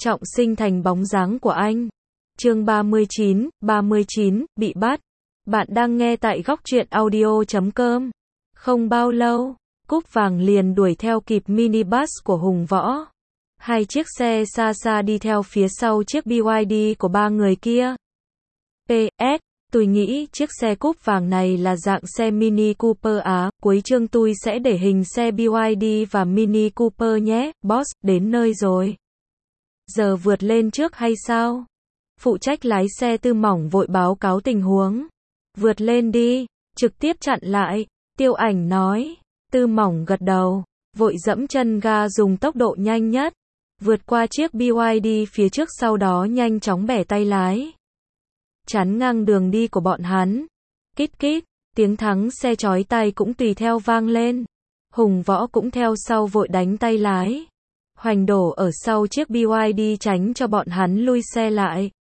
trọng sinh thành bóng dáng của anh. Chương 39, bị bắt. Bạn đang nghe tại góc truyện audio.com. Không bao lâu, Cúp Vàng liền đuổi theo kịp minibus của Hùng Võ. Hai chiếc xe xa xa đi theo phía sau chiếc BYD của ba người kia. PS, tôi nghĩ chiếc xe Cúp Vàng này là dạng xe Mini Cooper á. Cuối chương tôi sẽ để hình xe BYD và Mini Cooper nhé. Boss, đến nơi rồi. Giờ vượt lên trước hay sao? Phụ trách lái xe Tư Mỏng vội báo cáo tình huống. Vượt lên đi, trực tiếp chặn lại. Tiêu Ảnh nói. Tư Mỏng gật đầu, vội dẫm chân ga dùng tốc độ nhanh nhất. Vượt qua chiếc BYD phía trước, sau đó nhanh chóng bẻ tay lái. Chắn ngang đường đi của bọn hắn. Kít kít, tiếng thắng xe chói tai cũng tùy theo vang lên. Hùng Võ cũng theo sau vội đánh tay lái. Hoành đổ ở sau chiếc BYD tránh cho bọn hắn lui xe lại.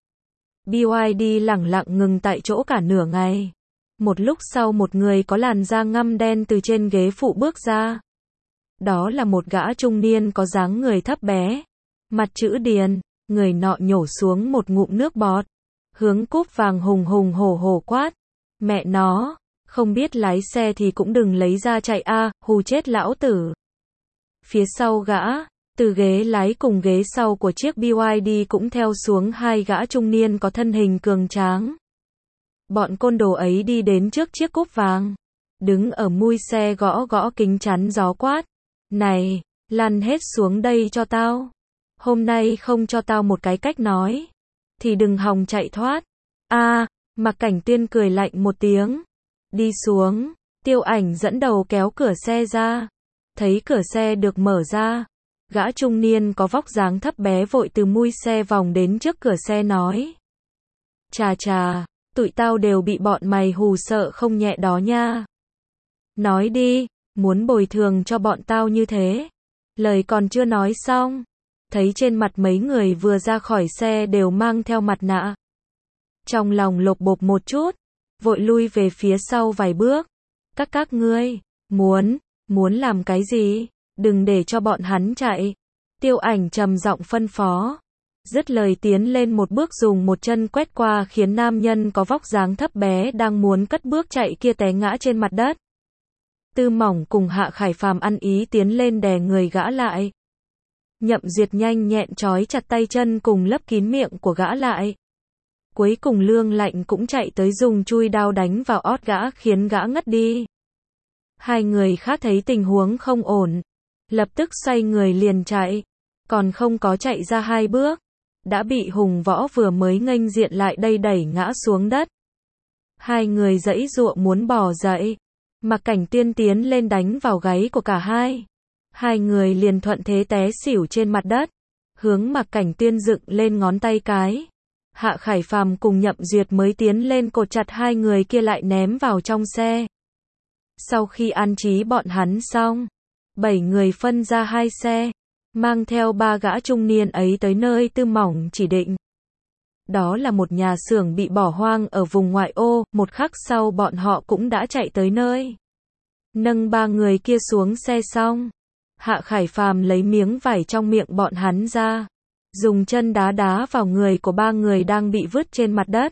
BYD lẳng lặng ngừng tại chỗ cả nửa ngày. Một lúc sau một người có làn da ngăm đen từ trên ghế phụ bước ra. Đó là một gã trung niên có dáng người thấp bé, mặt chữ điền, người nọ nhổ xuống một ngụm nước bọt, hướng Cúp Vàng hùng hùng hổ hổ quát. Mẹ nó, không biết lái xe thì cũng đừng lấy ra chạy a, hù chết lão tử. Phía sau gã, từ ghế lái cùng ghế sau của chiếc BYD cũng theo xuống hai gã trung niên có thân hình cường tráng. Bọn côn đồ ấy đi đến trước chiếc Cúp Vàng, đứng ở mui xe gõ gõ kính chắn gió quát. Này, lăn hết xuống đây cho tao. Hôm nay không cho tao một cái cách nói, thì đừng hòng chạy thoát. Mạc Cảnh Tuyên cười lạnh một tiếng. Đi xuống. Tiêu Ảnh dẫn đầu kéo cửa xe ra. Thấy cửa xe được mở ra, gã trung niên có vóc dáng thấp bé vội từ mui xe vòng đến trước cửa xe nói. Chà chà, tụi tao đều bị bọn mày hù sợ không nhẹ đó nha. Nói đi, muốn bồi thường cho bọn tao như thế. Lời còn chưa nói xong, thấy trên mặt mấy người vừa ra khỏi xe đều mang theo mặt nạ. Trong lòng lột bột một chút, vội lui về phía sau vài bước. Các ngươi, muốn làm cái gì? Đừng để cho bọn hắn chạy. Tiêu Ảnh trầm giọng phân phó. Dứt lời tiến lên một bước dùng một chân quét qua khiến nam nhân có vóc dáng thấp bé đang muốn cất bước chạy kia té ngã trên mặt đất. Tư Mỏng cùng Hạ Khải Phàm ăn ý tiến lên đè người gã lại. Nhậm Duyệt nhanh nhẹn trói chặt tay chân cùng lấp kín miệng của gã lại. Cuối cùng Lương Lạnh cũng chạy tới dùng chui đao đánh vào ót gã khiến gã ngất đi. Hai người khác thấy tình huống không ổn, lập tức xoay người liền chạy, còn không có chạy ra hai bước, đã bị Hùng Võ vừa mới nghênh diện lại đây đẩy ngã xuống đất. Hai người giãy giụa muốn bò dậy, Mạc Cảnh Tuyên tiến lên đánh vào gáy của cả hai. Hai người liền thuận thế té xỉu trên mặt đất, hướng Mạc Cảnh Tuyên dựng lên ngón tay cái. Hạ Khải Phàm cùng Nhậm Duyệt mới tiến lên cột chặt hai người kia lại ném vào trong xe. Sau khi an trí bọn hắn xong, 7 người phân ra hai xe, mang theo ba gã trung niên ấy tới nơi Tư Mỏng chỉ định. Đó là một nhà xưởng bị bỏ hoang ở vùng ngoại ô, một khắc sau bọn họ cũng đã chạy tới nơi. Nâng ba người kia xuống xe xong, Hạ Khải Phàm lấy miếng vải trong miệng bọn hắn ra, dùng chân đá đá vào người của ba người đang bị vứt trên mặt đất.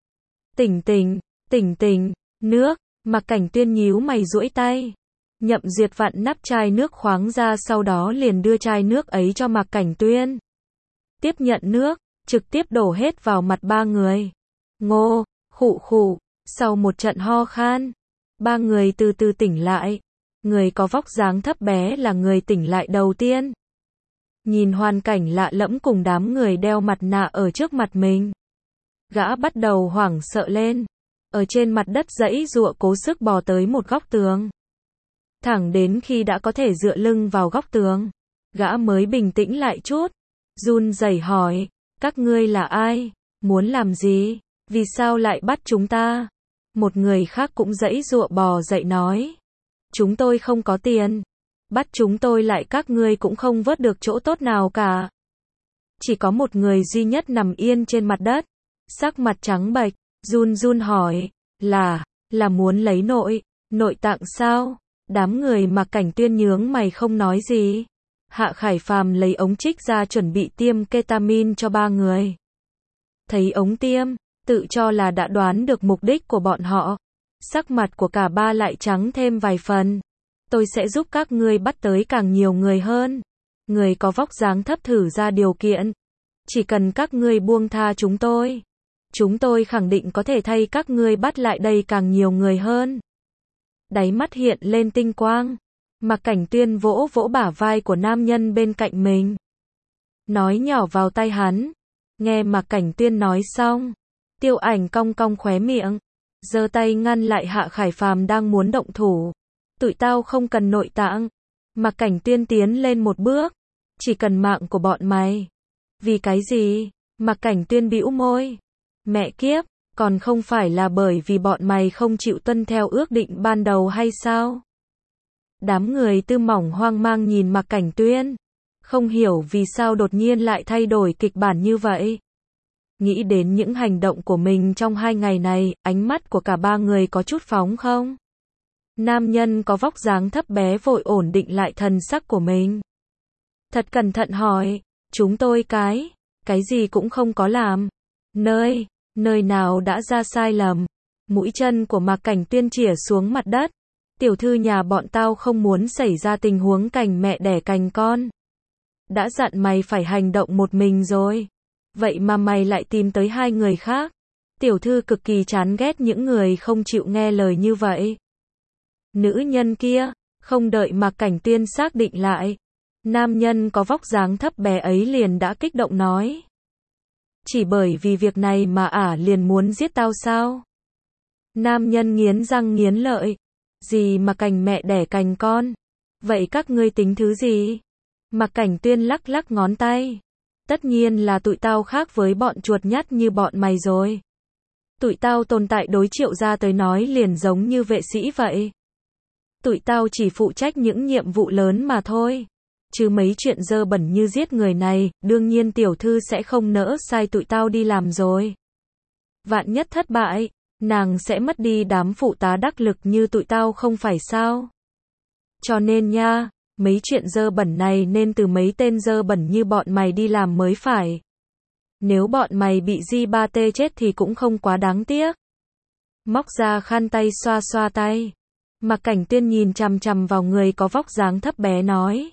Tỉnh, nước. Mạc Cảnh Tuyên nhíu mày duỗi tay. Nhậm Duyệt vặn nắp chai nước khoáng ra, sau đó liền đưa chai nước ấy cho Mạc Cảnh Tuyên. Tiếp nhận nước, trực tiếp đổ hết vào mặt ba người. Ngô, khụ, sau một trận ho khan, ba người từ từ tỉnh lại. Người có vóc dáng thấp bé là người tỉnh lại đầu tiên. Nhìn hoàn cảnh lạ lẫm cùng đám người đeo mặt nạ ở trước mặt mình, gã bắt đầu hoảng sợ lên. Ở trên mặt đất giãy giụa cố sức bò tới một góc tường. Thẳng đến khi đã có thể dựa lưng vào góc tường, gã mới bình tĩnh lại chút. Run rẩy hỏi, các ngươi là ai? Muốn làm gì? Vì sao lại bắt chúng ta? Một người khác cũng giãy giụa bò dậy nói, chúng tôi không có tiền. Bắt chúng tôi lại các ngươi cũng không vớt được chỗ tốt nào cả. Chỉ có một người duy nhất nằm yên trên mặt đất, sắc mặt trắng bệch, run hỏi, là muốn lấy nội tạng sao? Đám người Mạc Cảnh Tuyên nhướng mày không nói gì. Hạ Khải Phàm lấy ống trích ra chuẩn bị tiêm ketamin cho ba người. Thấy ống tiêm, tự cho là đã đoán được mục đích của bọn họ. Sắc mặt của cả ba lại trắng thêm vài phần. Tôi sẽ giúp các ngươi bắt tới càng nhiều người hơn. Người có vóc dáng thấp thử ra điều kiện. Chỉ cần các ngươi buông tha chúng tôi khẳng định có thể thay các ngươi bắt lại đây càng nhiều người hơn. Đáy mắt hiện lên tinh quang. Mạc Cảnh Tuyên vỗ vỗ bả vai của nam nhân bên cạnh mình. Nói nhỏ vào tai hắn. Nghe Mạc Cảnh Tuyên nói xong. Tiêu Ảnh cong cong khóe miệng. Giơ tay ngăn lại Hạ Khải Phàm đang muốn động thủ. Tụi tao không cần nội tạng. Mạc Cảnh Tuyên tiến lên một bước. Chỉ cần mạng của bọn mày. Vì cái gì? Mạc Cảnh Tuyên bĩu môi. Mẹ kiếp, còn không phải là bởi vì bọn mày không chịu tuân theo ước định ban đầu hay sao? Đám người Tư Mỏng hoang mang nhìn Mạc Cảnh Tuyên. Không hiểu vì sao đột nhiên lại thay đổi kịch bản như vậy. Nghĩ đến những hành động của mình trong 2 ngày này, ánh mắt của cả ba người có chút phóng không? Nam nhân có vóc dáng thấp bé vội ổn định lại thần sắc của mình. Thật cẩn thận hỏi, chúng tôi cái gì cũng không có làm. Nơi nào đã ra sai lầm? Mũi chân của Mạc Cảnh Tuyên chĩa xuống mặt đất. Tiểu thư nhà bọn tao không muốn xảy ra tình huống cành mẹ đẻ cành con. Đã dặn mày phải hành động một mình rồi. Vậy mà mày lại tìm tới 2 người khác. Tiểu thư cực kỳ chán ghét những người không chịu nghe lời như vậy. Nữ nhân kia, không đợi Mạc Cảnh Tuyên xác định lại. Nam nhân có vóc dáng thấp bé ấy liền đã kích động nói. Chỉ bởi vì việc này mà liền muốn giết tao sao? Nam nhân nghiến răng nghiến lợi. Gì mà cành mẹ đẻ cành con? Vậy các ngươi tính thứ gì? Mạc Cảnh Tuyên lắc lắc ngón tay. Tất nhiên là tụi tao khác với bọn chuột nhắt như bọn mày rồi. Tụi tao tồn tại đối Triệu gia tới nói liền giống như vệ sĩ vậy. Tụi tao chỉ phụ trách những nhiệm vụ lớn mà thôi. Chứ mấy chuyện dơ bẩn như giết người này, đương nhiên tiểu thư sẽ không nỡ sai tụi tao đi làm rồi. Vạn nhất thất bại, nàng sẽ mất đi đám phụ tá đắc lực như tụi tao không phải sao? Cho nên nha, mấy chuyện dơ bẩn này nên từ mấy tên dơ bẩn như bọn mày đi làm mới phải. Nếu bọn mày bị J3T chết thì cũng không quá đáng tiếc. Móc ra khăn tay xoa xoa tay. Mạc Cảnh Tuyên nhìn chằm chằm vào người có vóc dáng thấp bé nói.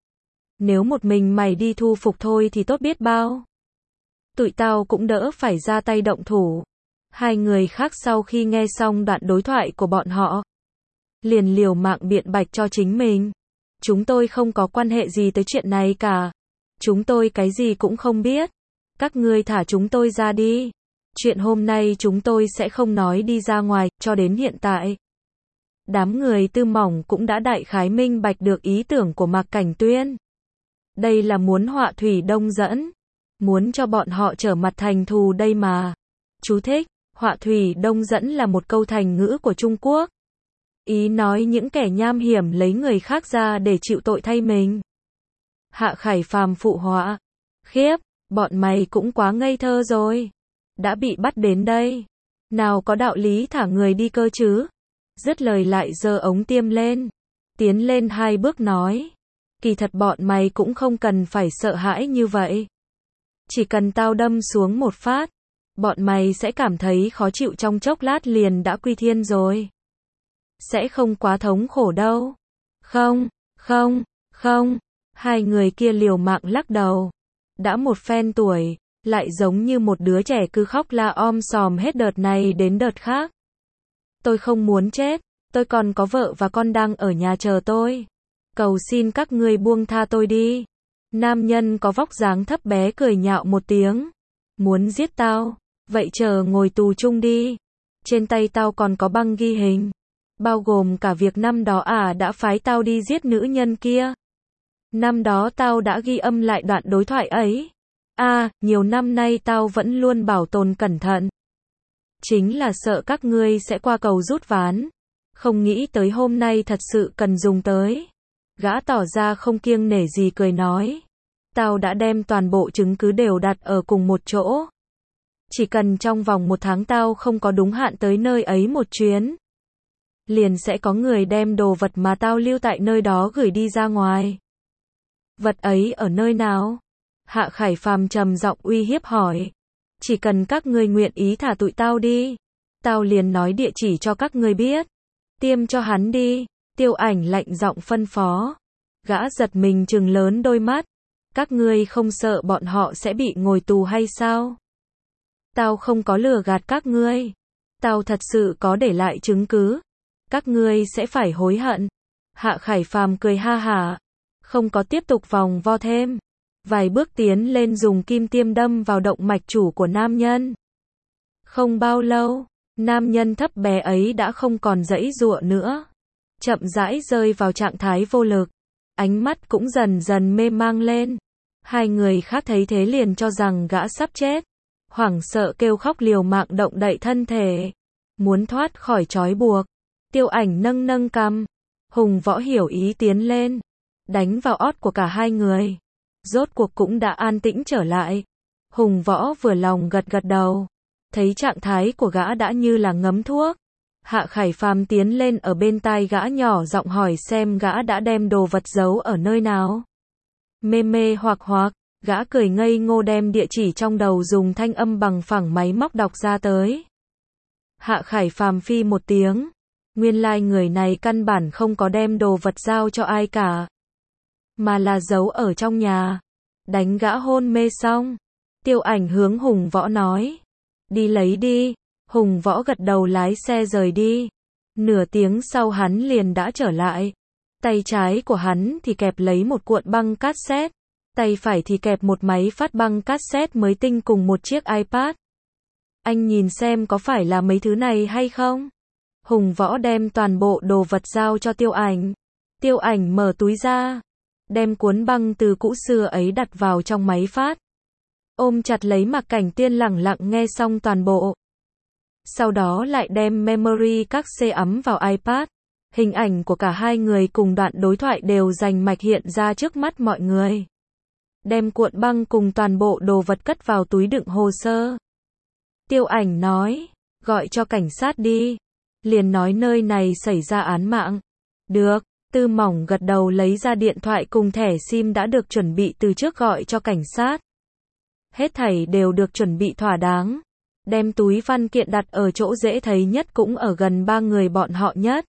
Nếu một mình mày đi thu phục thôi thì tốt biết bao. Tụi tao cũng đỡ phải ra tay động thủ. 2 người khác sau khi nghe xong đoạn đối thoại của bọn họ, liền liều mạng biện bạch cho chính mình. Chúng tôi không có quan hệ gì tới chuyện này cả. Chúng tôi cái gì cũng không biết. Các ngươi thả chúng tôi ra đi. Chuyện hôm nay chúng tôi sẽ không nói đi ra ngoài, cho đến hiện tại. Đám người Tư Mỏng cũng đã đại khái minh bạch được ý tưởng của Mạc Cảnh Tuyên. Đây là muốn họa thủy đông dẫn. Muốn cho bọn họ trở mặt thành thù đây mà. Chú thích, họa thủy đông dẫn là một câu thành ngữ của Trung Quốc. Ý nói những kẻ nham hiểm lấy người khác ra để chịu tội thay mình. Hạ Khải Phàm phụ họa. Khiếp, bọn mày cũng quá ngây thơ rồi. Đã bị bắt đến đây. Nào có đạo lý thả người đi cơ chứ. Dứt lời lại giơ ống tiêm lên. Tiến lên 2 bước nói. Kỳ thật bọn mày cũng không cần phải sợ hãi như vậy. Chỉ cần tao đâm xuống một phát. Bọn mày sẽ cảm thấy khó chịu trong chốc lát liền đã quy thiên rồi. Sẽ không quá thống khổ đâu. Không. 2 người kia liều mạng lắc đầu. Đã một phen tuổi, lại giống như một đứa trẻ cứ khóc la om sòm hết đợt này đến đợt khác. Tôi không muốn chết, tôi còn có vợ và con đang ở nhà chờ tôi. Cầu xin các ngươi buông tha tôi đi. Nam nhân có vóc dáng thấp bé cười nhạo một tiếng. Muốn giết tao, vậy chờ ngồi tù chung đi. Trên tay tao còn có băng ghi hình. Bao gồm cả việc năm đó đã phái tao đi giết nữ nhân kia. Năm đó tao đã ghi âm lại đoạn đối thoại ấy. Nhiều năm nay tao vẫn luôn bảo tồn cẩn thận. Chính là sợ các ngươi sẽ qua cầu rút ván. Không nghĩ tới hôm nay thật sự cần dùng tới. Gã tỏ ra không kiêng nể gì cười nói. Tao đã đem toàn bộ chứng cứ đều đặt ở cùng một chỗ. Chỉ cần trong vòng 1 tháng tao không có đúng hạn tới nơi ấy một chuyến. Liền sẽ có người đem đồ vật mà tao lưu tại nơi đó gửi đi ra ngoài. Vật ấy ở nơi nào? Hạ Khải Phàm trầm giọng uy hiếp hỏi. Chỉ cần các ngươi nguyện ý thả tụi tao đi, tao liền nói địa chỉ cho các ngươi biết. Tiêm cho hắn đi, Tiêu Ảnh lạnh giọng phân phó. Gã giật mình trừng lớn đôi mắt. Các ngươi không sợ bọn họ sẽ bị ngồi tù hay sao? Tao không có lừa gạt các ngươi. Tao thật sự có để lại chứng cứ. Các ngươi sẽ phải hối hận. Hạ Khải Phàm cười ha hả, không có tiếp tục vòng vo thêm. Vài bước tiến lên dùng kim tiêm đâm vào động mạch chủ của nam nhân. Không bao lâu, nam nhân thấp bé ấy đã không còn giãy giụa nữa. Chậm rãi rơi vào trạng thái vô lực. Ánh mắt cũng dần dần mê mang lên. Hai người khác thấy thế liền cho rằng gã sắp chết. Hoảng sợ kêu khóc liều mạng động đậy thân thể. Muốn thoát khỏi trói buộc. Tiêu Ảnh nâng nâng cằm. Hùng Võ hiểu ý tiến lên. Đánh vào ót của cả hai người. Rốt cuộc cũng đã an tĩnh trở lại. Hùng Võ vừa lòng gật gật đầu. Thấy trạng thái của gã đã như là ngấm thuốc. Hạ Khải Phàm tiến lên ở bên tai gã nhỏ giọng hỏi xem gã đã đem đồ vật giấu ở nơi nào. Mê mê hoặc hoặc, gã cười ngây ngô đem địa chỉ trong đầu dùng thanh âm bằng phẳng máy móc đọc ra tới. Hạ Khải Phàm phi một tiếng. Nguyên lai người này căn bản không có đem đồ vật giao cho ai cả, mà là giấu ở trong nhà. Đánh gã hôn mê xong, Tiêu Ảnh hướng Hùng Võ nói. Đi lấy đi. Hùng Võ gật đầu lái xe rời đi. Nửa tiếng sau hắn liền đã trở lại. Tay trái của hắn thì kẹp lấy một cuộn băng cassette. Tay phải thì kẹp một máy phát băng cassette mới tinh cùng một chiếc iPad. Anh nhìn xem có phải là mấy thứ này hay không? Hùng Võ đem toàn bộ đồ vật giao cho Tiêu Ảnh. Tiêu Ảnh mở túi ra, đem cuốn băng từ cũ xưa ấy đặt vào trong máy phát. Ôm chặt lấy Mạc Cảnh Tiên lẳng lặng nghe xong toàn bộ. Sau đó lại đem memory các C ấm vào iPad. Hình ảnh của cả hai người cùng đoạn đối thoại đều rành mạch hiện ra trước mắt mọi người. Đem cuộn băng cùng toàn bộ đồ vật cất vào túi đựng hồ sơ. Tiêu Ảnh nói, gọi cho cảnh sát đi. Liền nói nơi này xảy ra án mạng. Được, Tư Mỏng gật đầu lấy ra điện thoại cùng thẻ SIM đã được chuẩn bị từ trước gọi cho cảnh sát. Hết thảy đều được chuẩn bị thỏa đáng. Đem túi văn kiện đặt ở chỗ dễ thấy nhất cũng ở gần ba người bọn họ nhất.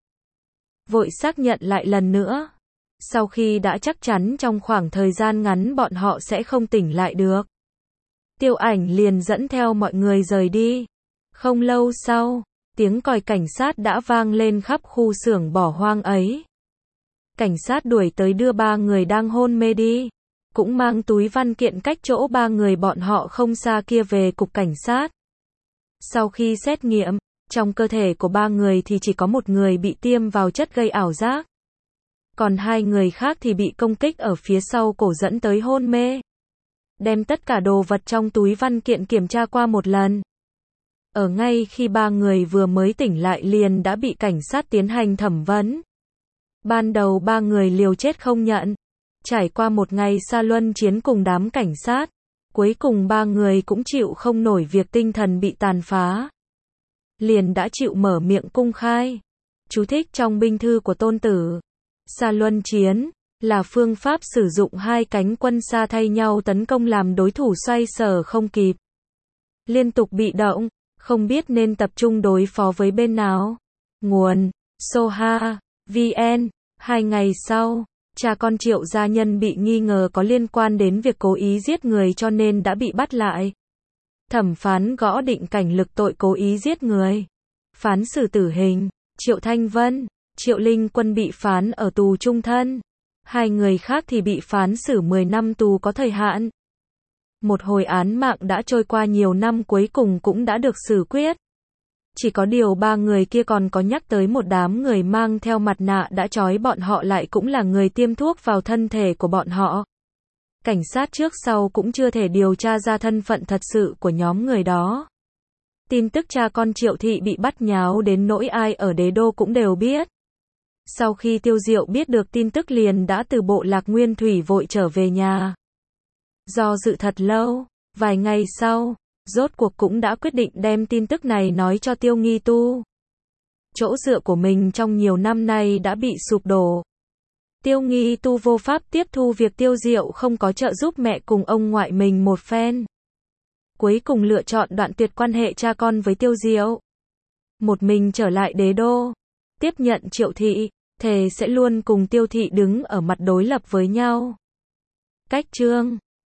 Vội xác nhận lại lần nữa. Sau khi đã chắc chắn trong khoảng thời gian ngắn bọn họ sẽ không tỉnh lại được, Tiêu Ảnh liền dẫn theo mọi người rời đi. Không lâu sau, tiếng còi cảnh sát đã vang lên khắp khu xưởng bỏ hoang ấy. Cảnh sát đuổi tới đưa ba người đang hôn mê đi. Cũng mang túi văn kiện cách chỗ ba người bọn họ không xa kia về cục cảnh sát. Sau khi xét nghiệm, trong cơ thể của ba người thì chỉ có một người bị tiêm vào chất gây ảo giác. Còn hai người khác thì bị công kích ở phía sau cổ dẫn tới hôn mê. Đem tất cả đồ vật trong túi văn kiện kiểm tra qua một lần. Ở ngay khi ba người vừa mới tỉnh lại liền đã bị cảnh sát tiến hành thẩm vấn. Ban đầu ba người liều chết không nhận. Trải qua một ngày xa luân chiến cùng đám cảnh sát, cuối cùng ba người cũng chịu không nổi việc tinh thần bị tàn phá. Liền đã chịu mở miệng cung khai. Chú thích trong binh thư của Tôn Tử. Xa luân chiến là phương pháp sử dụng hai cánh quân xa thay nhau tấn công làm đối thủ xoay sở không kịp. Liên tục bị động, không biết nên tập trung đối phó với bên nào. Nguồn: Soha, VN. 2 ngày sau, cha con Triệu gia nhân bị nghi ngờ có liên quan đến việc cố ý giết người cho nên đã bị bắt lại. Thẩm phán gõ định cảnh lực tội cố ý giết người. Phán xử tử hình. Triệu Thanh Vân, Triệu Linh Quân bị phán ở tù chung thân. Hai người khác thì bị phán xử 10 năm tù có thời hạn. Một hồi án mạng đã trôi qua nhiều năm cuối cùng cũng đã được xử quyết. Chỉ có điều ba người kia còn có nhắc tới một đám người mang theo mặt nạ đã trói bọn họ lại cũng là người tiêm thuốc vào thân thể của bọn họ. Cảnh sát trước sau cũng chưa thể điều tra ra thân phận thật sự của nhóm người đó. Tin tức cha con Triệu Thị bị bắt nháo đến nỗi ai ở đế đô cũng đều biết. Sau khi Tiêu Diệu biết được tin tức liền đã từ bộ Lạc Nguyên Thủy vội trở về nhà. Do dự thật lâu, vài ngày sau, rốt cuộc cũng đã quyết định đem tin tức này nói cho Tiêu Nghi Tu. Chỗ dựa của mình trong nhiều năm nay đã bị sụp đổ. Tiêu Nghi Tu vô pháp tiếp thu việc Tiêu Diệu không có trợ giúp mẹ cùng ông ngoại mình một phen. Cuối cùng lựa chọn đoạn tuyệt quan hệ cha con với Tiêu Diệu. Một mình trở lại đế đô. Tiếp nhận Triệu Thị, thề sẽ luôn cùng Tiêu Thị đứng ở mặt đối lập với nhau. Cách chương